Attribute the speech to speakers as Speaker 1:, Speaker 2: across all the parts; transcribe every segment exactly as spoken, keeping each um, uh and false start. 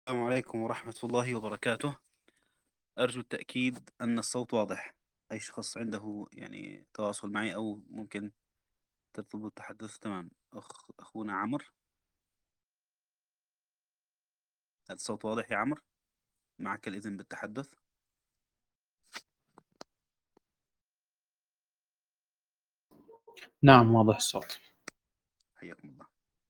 Speaker 1: السلام عليكم ورحمة الله وبركاته. أرجو التأكيد أن الصوت واضح. أي شخص عنده يعني تواصل معي أو ممكن تطلب التحدث. تمام. أخ أخونا عمرو، الصوت واضح يا عمرو؟ معك الإذن بالتحدث.
Speaker 2: نعم، واضح الصوت.
Speaker 1: حياكم الله.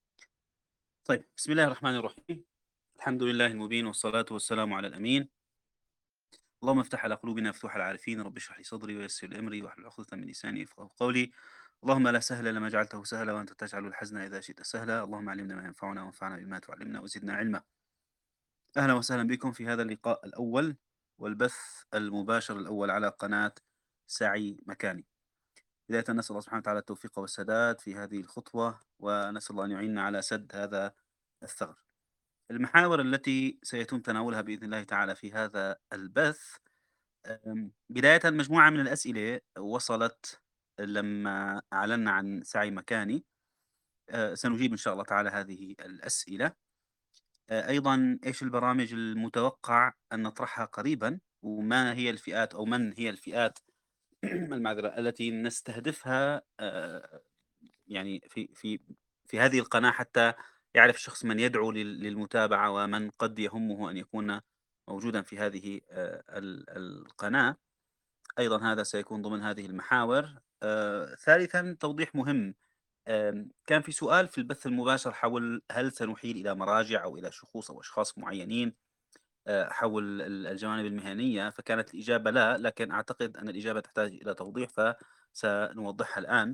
Speaker 1: طيب، بسم الله الرحمن الرحيم. الحمد لله المبين والصلاة والسلام على الأمين. اللهم افتح على قلوبنا مفتوح العارفين، رب اشرح لي صدري ويسر لي أمري واحلل عقدة من لساني يفقهوا قولي. اللهم لا سهل إلا ما جعلته سهلا وأنت تجعل الحزن إذا شئت سهلا. اللهم علمنا ما ينفعنا وانفعنا بما تعلمنا وزدنا علما. أهلا وسهلا بكم في هذا اللقاء الأول والبث المباشر الأول على قناة سعي مكاني. بداية نسأل الله سبحانه وتعالى التوفيق والسداد في هذه الخطوة، ونسأل الله أن يعيننا على سد هذا الثغر. المحاور التي سيتم تناولها بإذن الله تعالى في هذا البث، أم، بداية مجموعة من الأسئلة وصلت لما أعلنا عن سعي مكاني. أه، سنجيب إن شاء الله تعالى هذه الأسئلة. آآ أيضًا إيش البرامج المتوقع أن نطرحها قريبًا، وما هي الفئات أو من هي الفئات المعذرة التي نستهدفها آآ يعني في في في هذه القناة، حتى يعرف الشخص من يدعو لل للمتابعة ومن قد يهمه أن يكون موجودًا في هذه آآ ال القناة. أيضًا هذا سيكون ضمن هذه المحاور. آآ ثالثًا توضيح مهم. آمم، كان في سؤال في البث المباشر حول هل سنُحيل إلى مراجع أو إلى شخوص أو أشخاص معيّنين آآ، حول ال الجوانب المهنية، فكانت الإجابة لا، لكن أعتقد أن الإجابة تحتاج إلى توضيح، فسنوضحها الآن.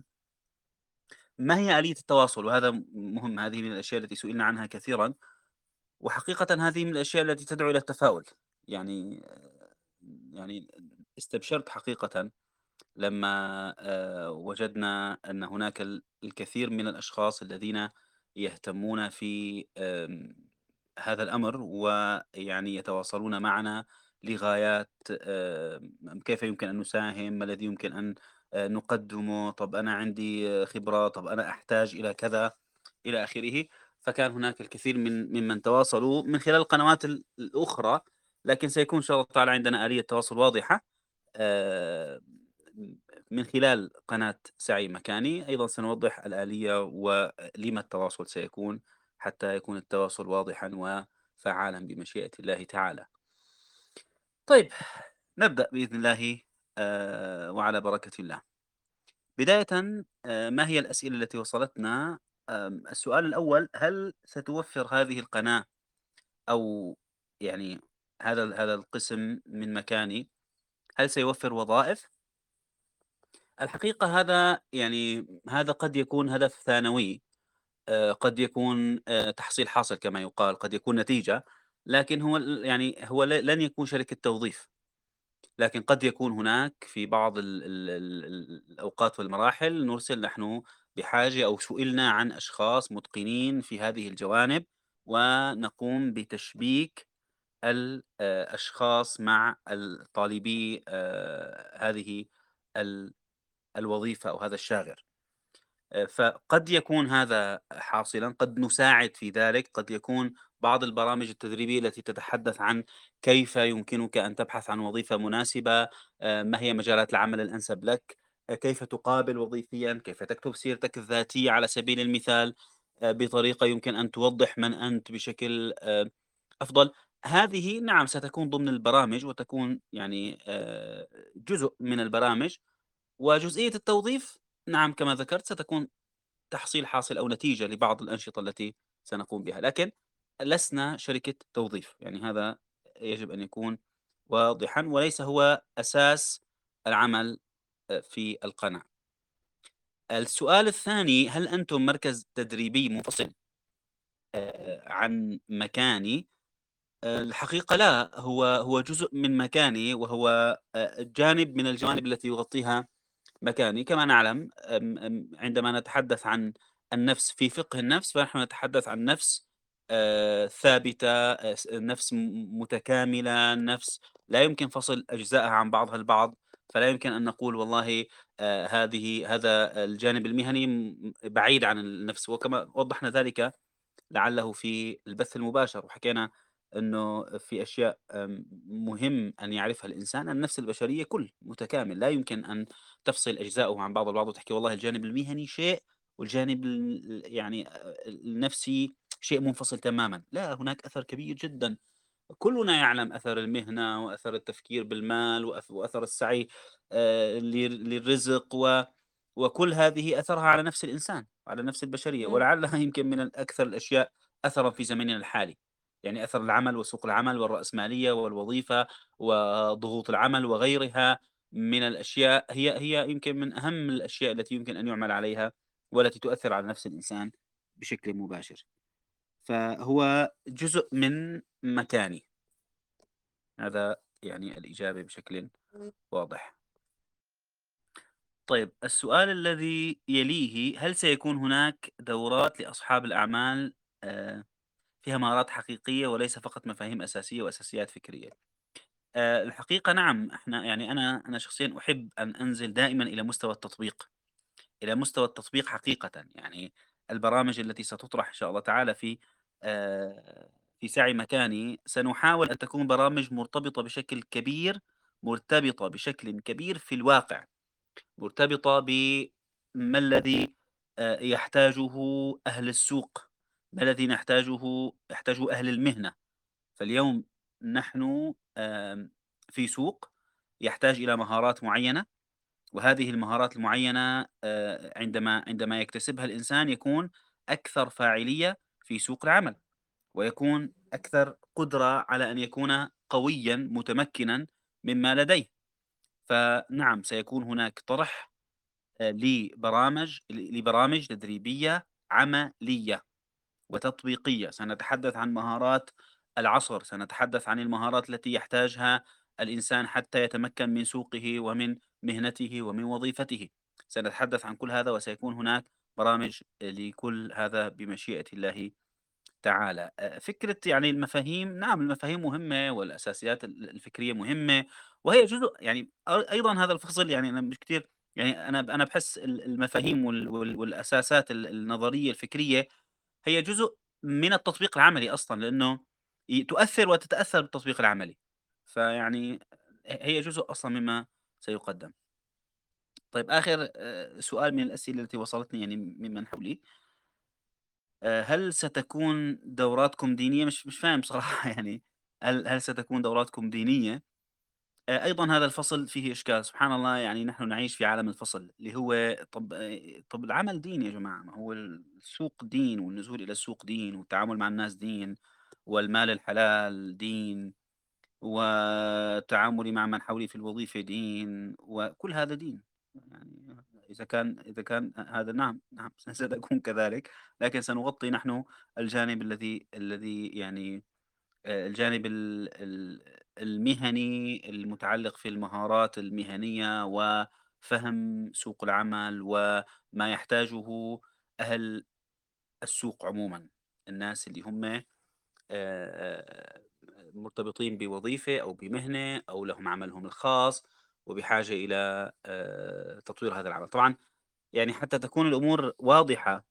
Speaker 1: ما هي آلية التواصل؟ وهذا م مهم، هذه من الأشياء التي سُئلنا عنها كثيرًا، وحقيقةً هذه من الأشياء التي تدعو إلى التفاؤل. يعني يعني استبشرت حقيقةً لما آآ وجدنا أن هناك ال الكثير من الأشخاص الذين يهتمون في آمم هذا الأمر، ويعني يتواصلون معنا لغايات آمم كيف يمكن أن نساهم، ما الذي يمكن أن آآ نقدمه، طب أنا عندي آه، خبرة، طب أنا أحتاج إلى كذا، إلى آخره. فكان هناك الكثير من ممن تواصلوا من خلال القنوات ال الأخرى، لكن سيكون إن شاء الله تعالى عندنا آلية تواصل واضحة. آآ من خلال قناة سعي مكاني. أيضًا سنوضح الآلية ولِمَ التواصل سيكون، حتى يكون التواصل واضحًا وفعّالًا بمشيئة الله تعالى. طيب، نبدأ بإذن الله آآ وعلى بركة الله. بدايةً، آآ ما هي الأسئلة التي وصلتنا؟ آمم السؤال الأول: هل ستوفر هذه القناة أو يعني هذا ال هذا القسم من مكاني، هل سيوفر وظائف؟ الحقيقة هذا يعني هذا قد يكون هدف ثانوي. آآ قد يكون آآ تحصيل حاصل كما يُقال، قد يكون نتيجة، لكن هو ال يعني هو ل لن يكون شركة توظيف، لكن قد يكون هناك في بعض ال ال ال ال الأوقات والمراحل نرسل نحن بحاجة أو سُئلنا عن أشخاص متقنين في هذه الجوانب، ونقوم بتشبيك ال آآ أشخاص مع ال طالبي آآ هذه ال الوظيفة أو هذا الشاغر. آآ فقد يكون هذا حاصلًا، قد نساعد في ذلك، قد يكون بعض البرامج التدريبية التي تتحدث عن كيف يمكنك أن تبحث عن وظيفة مناسبة، آآ ما هي مجالات العمل الأنسب لك، آآ كيف تقابل وظيفيًا، كيف تكتب سيرتك الذاتية على سبيل المثال، آآ بطريقة يمكن أن توضح من أنت بشكل آآ أفضل. هذه نعم ستكون ضمن البرامج وتكون يعني آآ جزء من البرامج. وجزئية التوظيف نعم كما ذكرت ستكون تحصيل حاصل أو نتيجة لبعض الأنشطة التي سنقوم بها، لكن لسنا شركة توظيف. يعني هذا يجب أن يكون واضحًا، وليس هو أساس العمل آآ في القناة. السؤال الثاني: هل أنتم مركز تدريبي منفصل آآ عن مكاني؟ آآ الحقيقة لا، هو هو جزء من مكاني، وهو آآ جانب من الجوانب التي يغطيها مكاني. كما نعلم، آمم، آمم، عندما نتحدث عن النفس في فقه النفس، فنحن نتحدث عن نفس آآ، ثابتة، آآ، س نفس م متكاملة، نفس لا يمكن فصل أجزائها عن بعضها البعض. فلا يمكن أن نقول والله آآ، هذه هذا الجانب المهني م بعيد عن النفس، وكما وضحنا ذلك لعله في البث المباشر، وحكينا إنه في أشياء آمم، مهم أن يعرفها الإنسان. النفس البشرية كُل متكامل، لا يمكن أن تفصل أجزاؤه عن بعض البعض وتحكي والله الجانب المهني شيء والجانب ال يعني آآ، النفسي شيء منفصل تمامًا. لا، هناك أثر كبير جدًا. كلنا يعلم أثر المهنة وأثر التفكير بالمال وأث وأثر السعي آآ لل للرزق و وكل هذه أثرها على نفس الإنسان، وعلى نفس البشرية،
Speaker 2: إمم،
Speaker 1: ولعلها يمكن من الأكثر الأشياء أثرًا في زمننا الحالي. يعني أثر العمل وسوق العمل والرأسمالية والوظيفة وضغوط العمل وغيرها من الأشياء هي هي يمكن من أهم الأشياء التي يمكن أن يُعمل عليها والتي تؤثر على نفس الإنسان بشكل مباشر. فهو جزء من مكاني. هذا يعني الإجابة بشكل واضح. طيب السؤال الذي يليه: هل سيكون هناك دورات لأصحاب الأعمال آآ فيها مهارات حقيقية وليس فقط مفاهيم أساسية وأساسيات فكرية؟ آآ الحقيقة نعم، إحنا يعني أنا أنا شخصيًا أحب أن أنزل دائمًا إلى مستوى التطبيق، إلى مستوى التطبيق حقيقةً. يعني البرامج التي ستُطرح إن شاء الله تعالى في آآ في سعي مكاني، سنحاول أن تكون برامج مرتبطة بشكل كبير مرتبطة بشكل كبير في الواقع، مرتبطة بما الذي آآ يحتاجه أهل السوق، ما الذي نحتاجه يحتاجه أهل المهنة. فاليوم نحن آمم في سوق يحتاج إلى مهارات معينة، وهذه المهارات المعينة آآ عندما عندما يكتسبها الإنسان يكون أكثر فاعلية في سوق العمل، ويكون أكثر قدرة على أن يكون قويًا متمكنًا مما لديه. فنعم سيكون هناك طرح آآ لبرامج ل لبرامج تدريبية عملية وتطبيقية. سنتحدث عن مهارات العصر، سنتحدث عن المهارات التي يحتاجها الإنسان حتى يتمكن من سوقه ومن مهنته ومن وظيفته. سنتحدث عن كل هذا وسيكون هناك برامج لكل هذا بمشيئة الله تعالى. آآ فكرة يعني المفاهيم، نعم المفاهيم مهمة والأساسيات ال الفكرية مهمة، وهي جزء يعني أ أيضًا هذا الفصل يعني أنا مش كتير يعني أنا ب أنا باحس ال المفاهيم وال وال والأساسات ال النظرية الفكرية هي جزء من التطبيق العملي أصلًا، لأنه ي تؤثر وتتأثر بالتطبيق العملي. فيعني ه هي جزء أصلًا مما سيُقدم. طيب آخر آآ سؤال من الأسئلة التي وصلتني يعني ممن حولي: آآ هل ستكون دوراتكم دينية؟ مش مش فاهم بصراحة يعني هل هل ستكون دوراتكم دينية؟ آآ أيضًا هذا الفصل فيه إشكال، سبحان الله يعني نحن نعيش في عالم الفصل، اللي هو طَب آآ طَب العمل دين يا جماعة، ما هو السوق دين والنزول إلى السوق دين والتعامل مع الناس دين، والمال الحلال دين، وتعاملي مع من حولي في الوظيفة دين، وكل هذا دين. يعني إذا كان إذا كان ه هذا نعم، نعم ستكون كذلك، لكن سنغطي نحن الجانب الذي الذي يعني آآ الجانب ال ال المهني المتعلق في المهارات المهنية وفهم سوق العمل وما يحتاجه أهل السوق عمومًا، الناس اللي هم آآ مرتبطين بوظيفة أو بمهنة أو لهم عملهم الخاص وبحاجة إلى آآ تطوير هذا العمل. طبعًا يعني حتى تكون الأمور واضحة،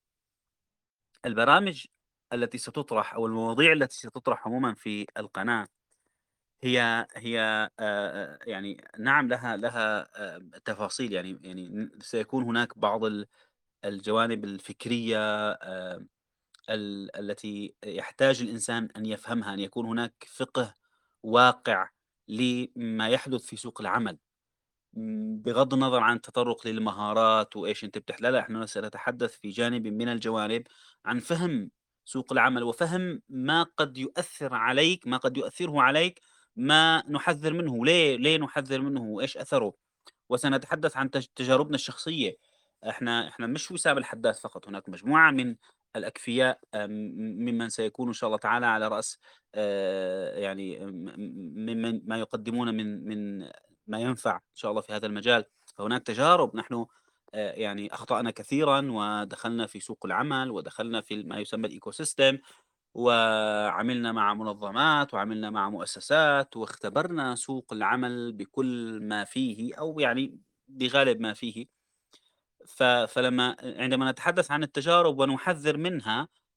Speaker 1: البرامج التي ستُطرح أو المواضيع التي ستُطرح عمومًا في القناة هي هي آآ يعني نعم لها لها آآ تفاصيل، يعني يعني ن سيكون هناك بعض ال الجوانب الفكرية آآ ال التي يحتاج الإنسان أن يفهمها، أن يكون هناك فقه واقع لما يحدث في سوق العمل. إمم، بغض النظر عن التطرُّق للمهارات وإيش أنت بتح لا، لا، إحنا سنتحدث في جانب من الجوانب عن فهم سوق العمل، وفهم ما قد يؤثّر عليك ما قد يؤثّره عليك ما نحذّر منه، ليه ليه نحذّر منه وإيش أثره؟ وسنتحدث عن تج تجاربنا الشخصية. إحنا إحنا مش وسام الحداث فقط، هناك مجموعة من الأكفياء آآ، م ممن سيكونوا إن شاء الله تعالى على رأس آآ، يعني م م ممن ما يقدمون من من ما ينفع إن شاء الله في هذا المجال. فهناك تجارب، نحن آآ، يعني أخطأنا كثيرًا ودخلنا في سوق العمل ودخلنا في ما يسمى الecosystem وعملنا مع منظمات وعملنا مع مؤسسات واختبرنا سوق العمل بكل ما فيه أو يعني بغالب ما فيه. ف فلما عندما نتحدث عن التجارب ونحذّر منها،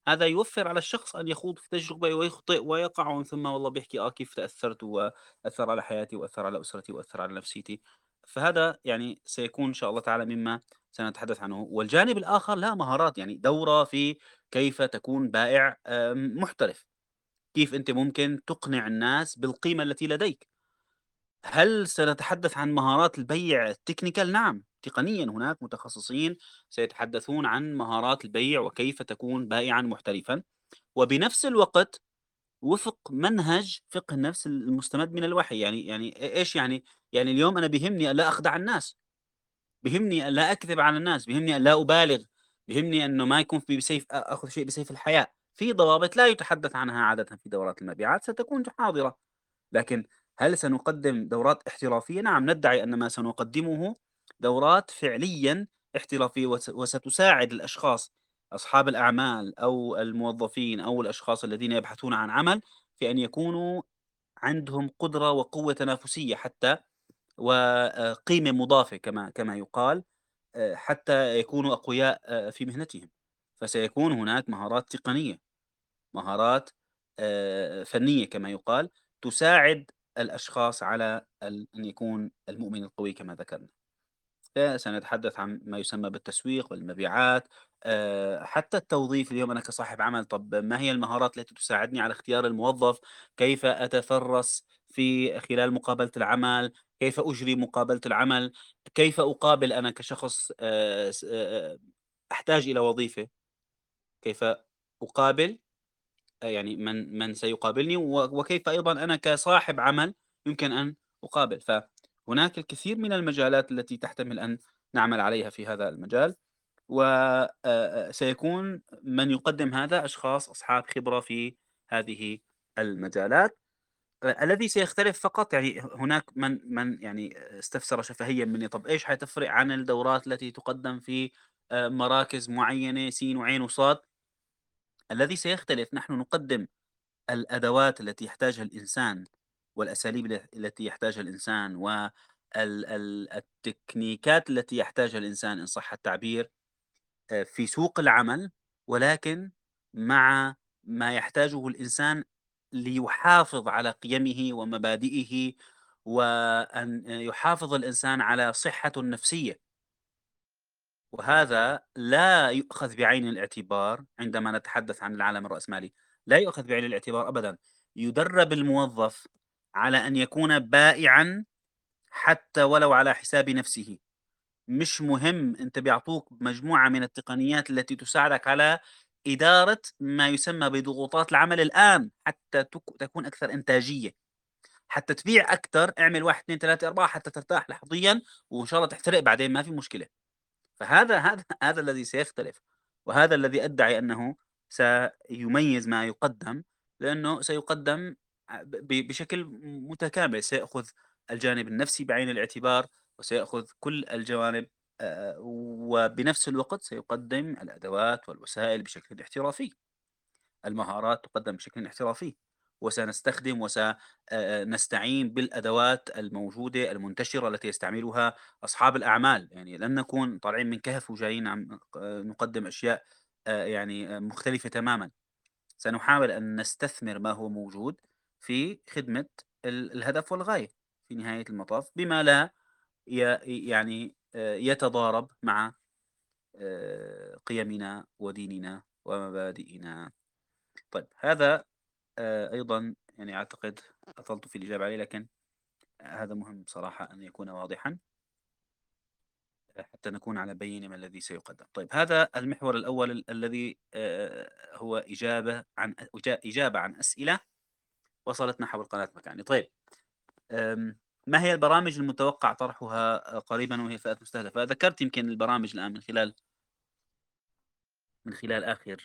Speaker 1: هذا يوفّر على الشخص أن يخوض في تجربة ويخطئ ويقع ومن ثم والله بيحكي آه كيف تأثّرت وأثّر على حياتي وأثّر على أسرتي وأثّر على نفسيتي. فهذا يعني سيكون إن شاء الله تعالى مما سنتحدث عنه. والجانب الآخر لا مهارات، يعني دورة في كيف تكون بائع آمم محترف، كيف أنت ممكن تقنع الناس بالقيمة التي لديك. هل سنتحدث عن مهارات البيع الtechnical؟ نعم، تقنيًا هناك متخصصين سيتحدثون عن مهارات البيع وكيف تكون بائعًا محترفًا، وبنفس الوقت وفق منهج فقه النفس المستمد من الوحي. يعني يعني إ إيش يعني؟ يعني اليوم أنا بيهمني ألا أخدع الناس، بيهمني ألا أكذب على الناس، بيهمني ألا أبالغ، بيهمني إنه ما يكون في بسيف أ آخذ شيء بسيف الحياء. في ضوابط لا يتحدث عنها عادةً في دورات المبيعات ستكون حاضرة. لكن هل سنقدم دورات احترافية؟ نعم، ندعي أن ما سنقدمه دورات فعليًا احترافية وس وستساعد الأشخاص أصحاب الأعمال أو الموظفين أو الأشخاص الذين يبحثون عن عمل في أن يكونوا عندهم قدرة وقوة تنافسية حتى وقيمة مضافة كما كما يقال، آآ، حتى يكونوا أقوياء آآ، في مهنتهم. فسيكون هناك مهارات تقنية، مهارات آآ فنية كما يُقال، تساعد الأشخاص على ال أن يكون المؤمن القوي كما ذكرنا. فسنتحدث عن ما يسمى بالتسويق والمبيعات، آآ حتى التوظيف. اليوم أنا كصاحب عمل، طب ما هي المهارات التي تساعدني على اختيار الموظف؟ كيف أتفرّس في خلال مقابلة العمل؟ كيف أجري مقابلة العمل؟ كيف أقابل أنا كشخص آآ س آآ أحتاج إلى وظيفة، كيف أقابل آآ يعني من من سيقابلني، و وكيف أيضًا أنا كصاحب عمل يمكن أن أقابل. فهناك الكثير من المجالات التي تحتمل أن نعمل عليها في هذا المجال، و آآ آآ سيكون من يقدم هذا أشخاص أصحاب خبرة في هذه المجالات. أ الذي سيختلف فقط، يعني ه هناك من من يعني استفسر شفهيًا مني، طَب إيش حتفرق عن الدورات التي تُقدّم في آآ مراكز معيّنة س وعين وصاد؟ الذي سيختلف، نحن نقدّم الأدوات التي يحتاجها الإنسان والأساليب ال التي يحتاجها الإنسان وال ال التكنيكات التي يحتاجها الإنسان إن صح التعبير آآ في سوق العمل، ولكن مع ما يحتاجه الإنسان ليحافظ على قيمه ومبادئه، وأن يحافظ الإنسان على صحته النفسية. وهذا لا يؤخذ بعين الاعتبار عندما نتحدث عن العالم الرأسمالي، لا يؤخذ بعين الاعتبار أبدًا. يُدرّب الموظف على أن يكون بائعًا حتى ولو على حساب نفسه. مش مهم، أنت بيعطوك مجموعة من التقنيات التي تساعدك على إدارة ما يسمى بضغوطات العمل الآن، حتى تك تكون أكثر إنتاجية، حتى تبيع أكتر. اعمل واحد، اثنين، ثلاثة، أربعة حتى ترتاح لحظيًا، وإن شاء الله تحترق بعدين ما في مشكلة. فهذا هذا هذا الذي سيختلف، وهذا الذي أدعي أنه سيميز ما يقدم، لأنه سيقدم ع ب بشكل متكامل، سيأخذ الجانب النفسي بعين الاعتبار، وسيأخذ كل الجوانب، آآ، وبنفس الوقت سيقدم الأدوات والوسائل بشكل احترافي. المهارات تُقدّم بشكل احترافي، وسنستخدم وس آآ نستعين بالأدوات الموجودة المنتشرة التي يستعملها أصحاب الأعمال. يعني لن نكون طالعين من كهف وجايين عم ق نقدّم أشياء آآ يعني آآ مختلفة تمامًا. سنحاول أن نستثمر ما هو موجود في خدمة ال الهدف والغاية في نهاية المطاف، بما لا ي يعني آآ يتضارب مع آآ قيمنا وديننا ومبادئنا. طيب هذا آآ أيضًا يعني أعتقد أطلت في الإجابة عليه، لكن هذا مهم بصراحة أن يكون واضحًا آآ حتى نكون على بينة ما الذي سيُقدم. طيب هذا المحور الأول ال الذي آآ هو إجابة عن أ إجا إجابة عن أسئلة وصلتنا حول قناة مكاني. طيب، آمم ما هي البرامج المتوقع طرحها قريبًا وهي فئات مستهدفة؟ ذكرت يمكن البرامج الآن من خلال من خلال آخر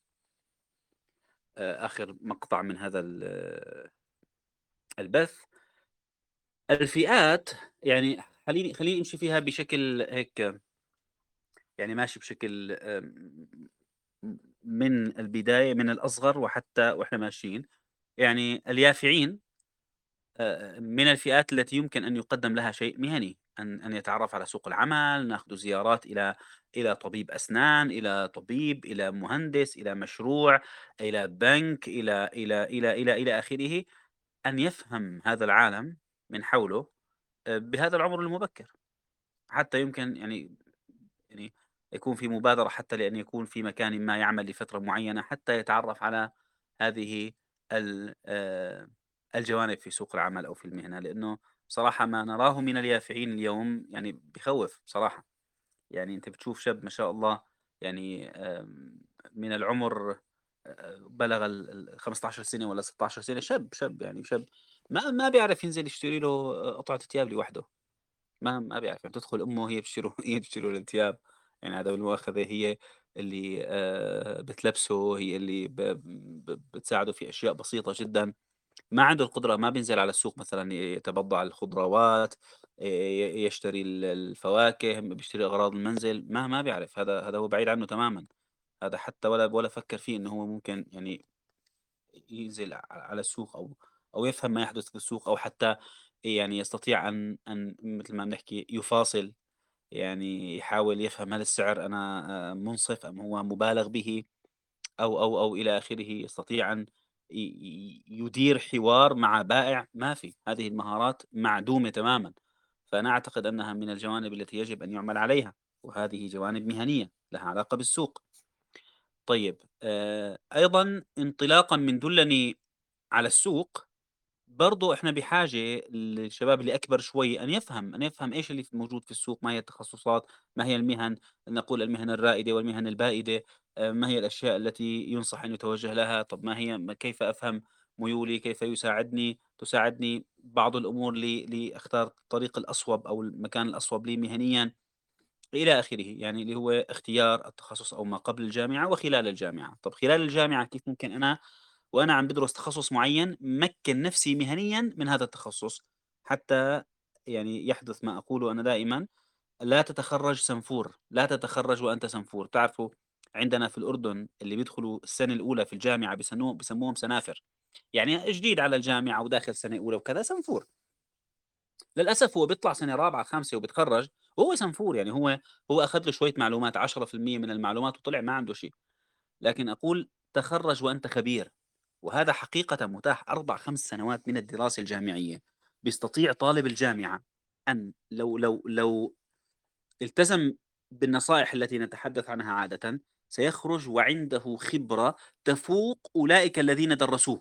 Speaker 1: آآ آخر مقطع من هذا ال آه، البث. الفئات يعني خلّيني خلّيني أمشي فيها بشكل هيك، يعني ماشي بشكل آمم، م من البداية من الأصغر وحتى وإحنا ماشيين. يعني اليافعين آآ، من الفئات التي يمكن أن يُقدّم لها شيء مهني، أن أن يتعرّف على سوق العمل، ناخده زيارات إلى إلى طبيب أسنان، إلى طبيب، إلى مهندس، إلى مشروع، إلى بنك، إلى إلى إلى إلى إلى آخره، أن يفهم هذا العالم من حوله آآ بهذا العمر المبكر، حتى يمكن يعني يعني يكون في مبادرة حتى لأن يكون في مكان ما يعمل لفترة معينة حتى يتعرف على هذه ال آآ الجوانب في سوق العمل أو في المهنة، لأنه بصراحة ما نراه من اليافعين اليوم يعني بيخوّف بصراحة. يعني أنت بتشوف شاب ما شاء الله يعني آمم من العمر آآ بلغ ال ال15 سنة والّا ستاشر سنة، شاب، شاب يعني شاب ما ما بيعرف ينزل يشتري له قطعة تياب لوحده. ما ما بيعرف، يعني بتدخل أمه هي بتشتري له هي بتشتري له الثياب، يعني هذا بالمؤاخذة هي اللي آآ بتلبسه، هي اللي ب ب بتساعده في أشياء بسيطة جدًا، ما عنده القدرة ما بينزل على السوق مثلًا يتبضع الخضروات، ي ي يشتري ال الفواكه، بيشتري أغراض المنزل، ما ما بيعرف، هذا هذا هو بعيد عنه تمامًا، هذا حتى ولا ولا فكر فيه إنه هو ممكن يعني ينزل ع على السوق أو أو يفهم ما يحدث في السوق أو حتى يعني يستطيع أن أن مثل ما بنحكي يفاصل. يعني يحاول يفهم هل السعر أنا آآ مُنصِف أم هو مُبالغ به أو، أو، أو إلى آخره، يستطيع أن ي ي يدير حوار مع بائع، ما في، هذه المهارات معدومة تمامًا، فأنا أعتقد أنها من الجوانب التي يجب أن يُعمل عليها، وهذه جوانب مهنية لها علاقة بالسوق. طيب آآ أيضًا انطلاقًا من دُلَّني على السوق برضه إحنا بحاجة للشباب اللي أكبر شوي أن يفهم، أن يفهم إيش اللي ف موجود في السوق، ما هي التخصصات، ما هي المهن، نقول المهن الرائدة والمهن البائدة، آآ ما هي الأشياء التي ينصح أن يتوجه لها، طب ما هي م كيف أفهم ميولي، كيف يساعدني تساعدني بعض الأمور ل لأختار الطريق الأصوب أو المكان الأصوب لي مهنيًا. إلى آخره، يعني اللي هو اختيار التخصص أو ما قبل الجامعة وخلال الجامعة. طب خلال الجامعة كيف ممكن أنا وأنا عم بادرس تخصص معين مكّن نفسي مهنيًا من هذا التخصص، حتى يعني يحدث ما أقوله أنا دائمًا: لا تتخرّج سنفور، لا تتخرّج وأنت سنفور. تعرفوا عندنا في الأردن اللي بيدخلوا السنة الأولى في الجامعة بيسنوه بيسموهم سنافر، يعني جديد على الجامعة وداخل سنة أولى وكذا سنفور. للأسف هو بيطلع سنة رابعة، خامسة وبيتخرّج وهو سنفور، يعني هو هو أخذ له شوية معلومات عشرة في المية من المعلومات وطلع ما عنده شي، لكن أقول تخرّج وأنت خبير، وهذا حقيقةً متاح أربع، خمس سنوات من الدراسة الجامعية، بيستطيع طالب الجامعة أن لو لو لو التزم بالنصائح التي نتحدث عنها عادةً، سيخرج وعنده خبرة تفوق أولئك الذين درسوه.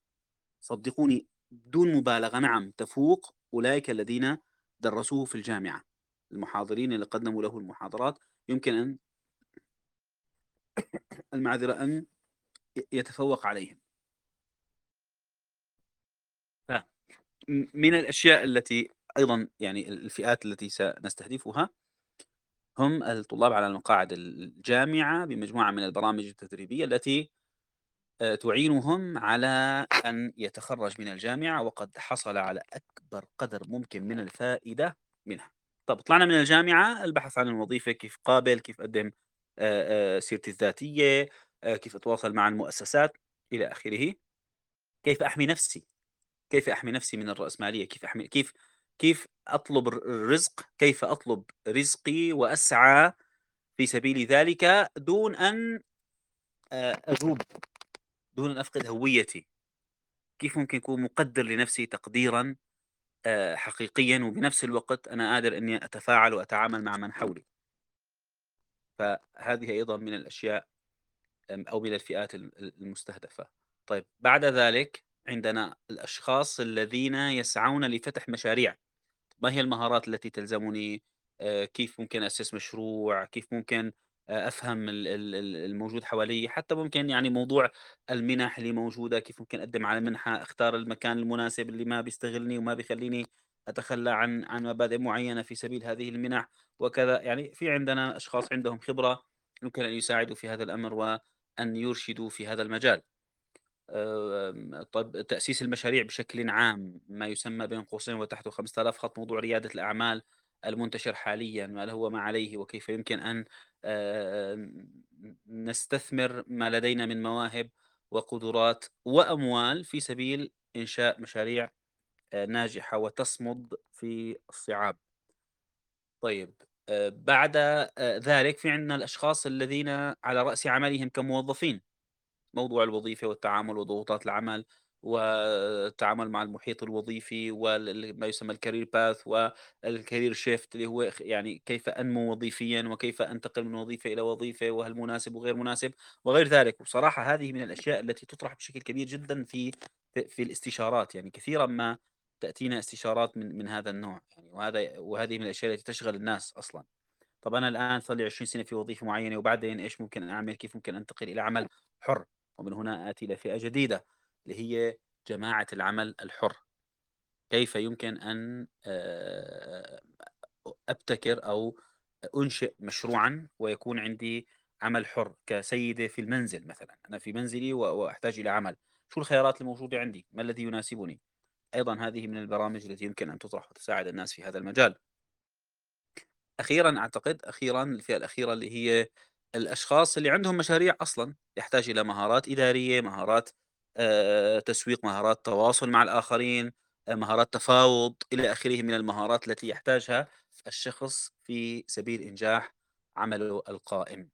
Speaker 1: صدقوني بدون مبالغة، نعم تفوق أولئك الذين درسوه في الجامعة، المحاضرين اللي قدموا له المحاضرات يمكن أن المعذرة أن ي يتفوق عليهم. ف م من الأشياء التي أيضًا يعني ال الفئات التي سنستهدفها هم الطلاب على المقاعد ال الجامعة بمجموعة من البرامج التدريبية التي آآ تعينهم على أن يتخرّج من الجامعة وقد حصل على أكبر قدر ممكن من الفائدة منها. طَب طلعنا من الجامعة، البحث عن الوظيفة، كيف قابل، كيف أقدّم آآ آآ سيرتي الذاتية، آآ كيف أتواصل مع المؤسسات إلى آخره، كيف أحمي نفسي، كيف أحمي نفسي من الرأسمالية، كيف أحمي كيف كيف أطلب الر الرزق، كيف أطلب رزقي وأسعى في سبيل ذلك دون أن آآ أذوب، دون أن أفقد هويتي. كيف ممكن أكون مقدّر لنفسي تقديرًا آآ حقيقيًا، وبنفس الوقت أنا قادر إني أتفاعل وأتعامل مع من حولي، فهذه أيضًا من الأشياء آمم، أو من الفئات ال ال المستهدفة. طيب بعد ذلك عندنا الأشخاص الذين يسعون لفتح مشاريع. ما هي المهارات التي تلزمني؟ آآ كيف ممكن أسِس مشروع، كيف ممكن أ أفهم ال ال ال الموجود حواليّ، حتى ممكن يعني موضوع المِنَح اللي موجودة، كيف ممكن أقدّم على منحة، أختار المكان المناسب اللي ما بيستغلني وما بيخلّيني أتخلّى عن عن مبادئ معيّنة في سبيل هذه المِنَح وكذا، يعني في عندنا أشخاص عندهم خبرة يمكن أن يساعدوا في هذا الأمر وأن يرشدوا في هذا المجال. آمم، طب تأسيس المشاريع بشكلٍ عام، ما يسمى بين قوسين وتحته خمسة آلاف خط، موضوع ريادة الأعمال المنتشر حاليًا، ما له وما عليه، وكيف يمكن أن آآ، ن نستثمر ما لدينا من مواهب وقدرات وأموال في سبيل إنشاء مشاريع آآ، ناجحة وتصمد في الصعاب. طيب آآ بعد آآ ذلك في عندنا الأشخاص الذين على رأس عملهم كموظفين. موضوع الوظيفة والتعامل وضغوطات العمل، والتعامل مع المحيط الوظيفي وال ال ما يسمى الcareer path والcareer shift اللي هو خ يعني كيف أنمو وظيفيًا، وكيف أنتقل من وظيفة إلى وظيفة، وهل مناسب وغير مناسب وغير ذلك. وبصراحة هذه من الأشياء التي تُطرح بشكل كبير جدًا في في في الاستشارات، يعني كثيرًا ما تأتينا استشارات من من هذا النوع يعني، وهذا وهذه من الأشياء التي تشغل الناس أصلًا. طب أنا الآن صار لي عشرين سنة في وظيفة معينة، وبعدين إيش ممكن أعمل؟ كيف ممكن أنتقل إلى عمل حُر؟ ومن هنا آتي إلى فئة جديدة اللي هي جماعة العمل الحُر. كيف يمكن أن آآ أبتكر أو أنشئ مشروعًا ويكون عندي عمل حُر كسيدة في المنزل مثلًا، أنا في منزلي و وأحتاج إلى عمل، شو الخيارات الموجودة عندي؟ ما الذي يناسبني؟ أيضًا هذه من البرامج التي يمكن أن تُطرح وتساعد الناس في هذا المجال. أخيرًا أعتقد أخيرًا الفئة الأخيرة اللي هي الأشخاص اللي عندهم مشاريع أصلًا، يحتاج إلى مهارات إدارية، مهارات آآ تسويق، مهارات تواصل مع الآخرين، آآ مهارات تفاوض إلى آخره من المهارات التي يحتاجها الشخص في سبيل إنجاح عمله القائم.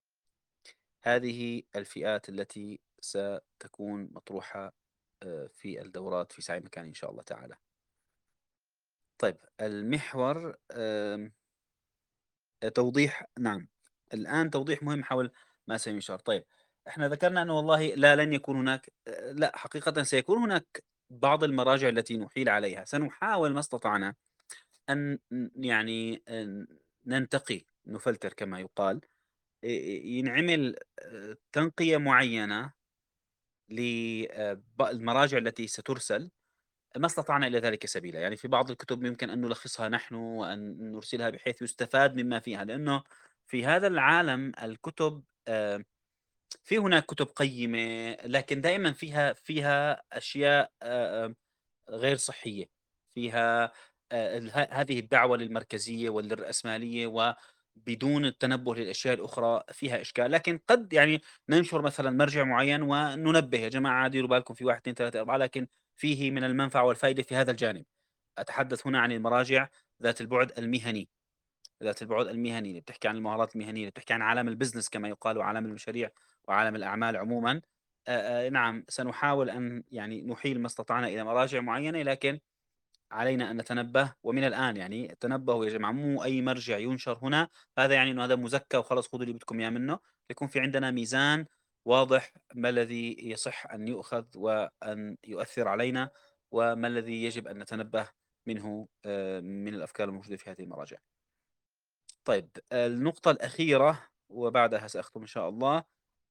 Speaker 1: هذه الفئات التي ستكون مطروحة آآ في الدورات في سعي مكاني إن شاء الله تعالى. طيب المحور آمم توضيح نعم. الآن توضيح مهم حول ما سيُشار. طيب، إحنا ذكرنا أنه والله لا لن يكون هناك آآ لأ، حقيقةً سيكون هناك بعض المراجع التي نُحيل عليها. سنحاول ما استطعنا أن ن يعني آآ ننتقي، نفلتر كما يقال، آآ ينعمل آآ تنقية معيّنة ل آآ ب المراجع التي ستُرسل، ما استطعنا إلى ذلك سبيلا. يعني في بعض الكتب يمكن أن نلخصها نحن وأن نرسلها بحيث يستفاد مما فيها، لأنه في هذا العالم الكتب آآ في هناك كتب قيّمة، لكن دائمًا فيها فيها أشياء آآ غير صحية، فيها آآ ال ه هذه الدعوة للمركزية وللرأسمالية وبدون التنبه للأشياء الأخرى فيها إشكال. لكن قد يعني ننشر مثلًا مرجع معيّن وننبه يا جماعة ديروا بالكم في واحد، اثنين، ثلاثة، أربعة، لكن فيه من المنفعة والفائدة في هذا الجانب. أتحدث هنا عن المراجع ذات البُعد المهني. ذات البُعد المهني، اللي بتحكي عن المهارات المهنية، اللي بتحكي عن عالم الbusiness كما يُقال وعالم المشاريع وعالم الأعمال عمومًا. آآ، آآ، نعم، سنحاول أن يعني نُحيل ما استطعنا إلى مراجع معيّنة، لكن علينا أن نتنبه ومن الآن يعني تنبهوا يا جماعة، مو أي مرجع يُنشر هنا هذا يعني إنه هذا مُزكّى وخلاص خذوا اللي بدكم إياه منه. يكون في عندنا ميزان واضح، ما الذي يصح أن يؤخذ وأن يؤثر علينا، وما الذي يجب أن نتنبه منه آآ، من الأفكار الموجودة في هذه المراجع. طيب النقطة الأخيرة وبعدها سأختم إن شاء الله،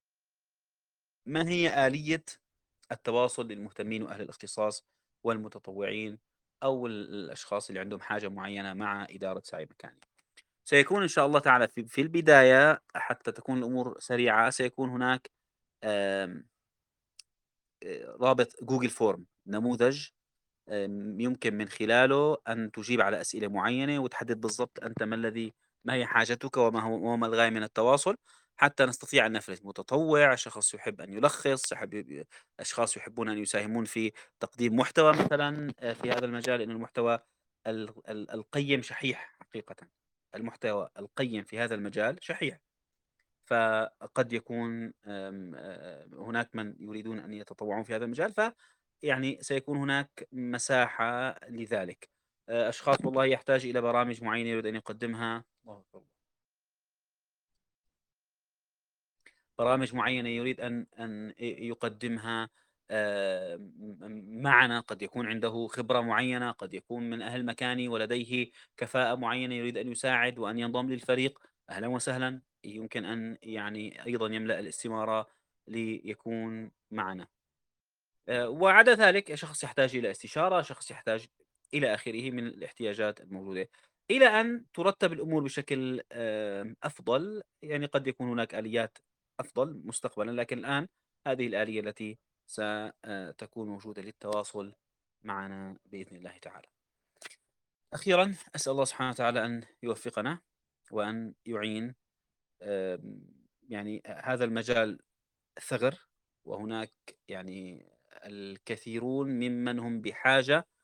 Speaker 1: ما هي آلية التواصل للمهتمين وأهل الاختصاص والمتطوعين أو ال الأشخاص اللي عندهم حاجة معينة مع إدارة سعي مكاني؟ سيكون إن شاء الله تعالى في في البداية حتى تكون الأمور سريعة، سيكون هناك آمم، آآ، رابط Google Form، نموذج آمم، يمكن من خلاله أن تجيب على أسئلة معينة وتحدد بالضبط أنت ما الذي ما هي حاجتك وما هو وما الغاية من التواصل، حتى نستطيع أن نفرز متطوع، شخص يحب أن يلخص، يحب ي أشخاص يحبون أن يساهمون في تقديم محتوى مثلًا آآ، في هذا المجال، لأن المحتوى ال ال القيّم شحيح حقيقةً. المحتوى القيّم في هذا المجال شحيح. فقد يكون آمم، آآ، هناك من يريدون أن يتطوعون في هذا المجال، فيعني سيكون هناك مساحة لذلك. آآ، أشخاص والله يحتاج إلى برامج معينة يريد أن يقدمها الله أكبر. برامج معينة يريد أن أن ي يقدمها آآ، م معنا، قد يكون عنده خبرة معينة، قد يكون من أهل مكاني ولديه كفاءة معينة يريد أن يساعد وأن ينضم للفريق، أهلًا وسهلًا، يمكن أن يعني أيضًا يملأ الاستمارة ليكون معنا. آآ، وعدا ذلك شخص يحتاج إلى استشارة، شخص يحتاج إلى آخره من الاحتياجات الموجودة، إلى أن تُرتَّب الأمور بشكل آمم، أفضل. يعني قد يكون هناك آليات أفضل مستقبلًا، لكن الآن هذه الآلية التي ستكون موجودة للتواصل معنا بإذن الله تعالى. أخيرًا أسأل الله سبحانه وتعالى أن يوفقنا وأن يُعين. آمم، يعني هذا المجال ثغر، وهناك يعني الكثيرون ممن هم بحاجة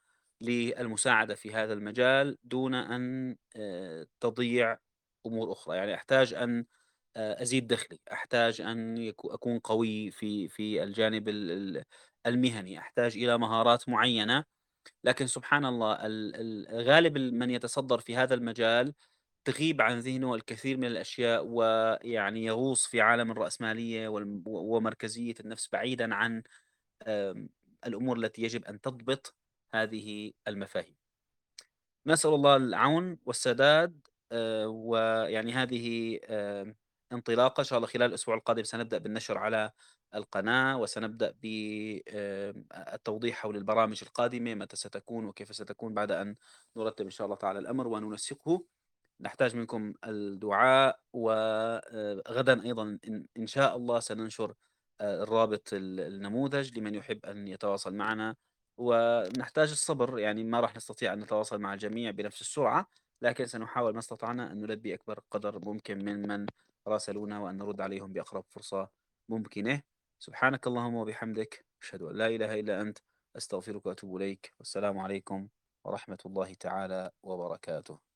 Speaker 1: للمساعدة في هذا المجال دون أن آآ تضيع أمور أخرى. يعني أحتاج أن آآ أزيد دخلي، أحتاج أن يكو أكون قوي في في الجانب ال ال المهني، أحتاج إلى مهارات معينة. لكن سبحان الله ال ال غالب ال من يتصدّر في هذا المجال تغيب عن ذهنه الكثير من الأشياء، ويعني يغوص في عالم الرأسمالية والم و ومركزية النفس بعيدًا عن آمم الأمور التي يجب أن تضبط هذه المفاهيم. نسأل الله العون والسداد. آآ ويعني هذه آمم انطلاقة إن شاء الله خلال الأسبوع القادم سنبدأ بالنشر على القناة، وسنبدأ ب آمم التوضيح حول البرامج القادمة متى ستكون وكيف ستكون بعد أن نرتب إن شاء الله تعالى الأمر وننسقه. نحتاج منكم الدعاء، وغدا أيضا إن, إن شاء الله سننشر آه، الرابط ال- النموذج لمن يحب أن يتواصل معنا. ونحتاج الصبر، يعني ما راح نستطيع أن نتواصل مع الجميع بنفس السرعة، لكن سنحاول ما استطعنا أن نلبي أكبر قدر ممكن من من راسلونا، وأن نرد عليهم بأقرب فرصة ممكنة. سبحانك اللهم وبحمدك، أشهد أن لا إله إلا أنت، أستغفرك وأتوب إليك، والسلام عليكم ورحمة الله تعالى وبركاته.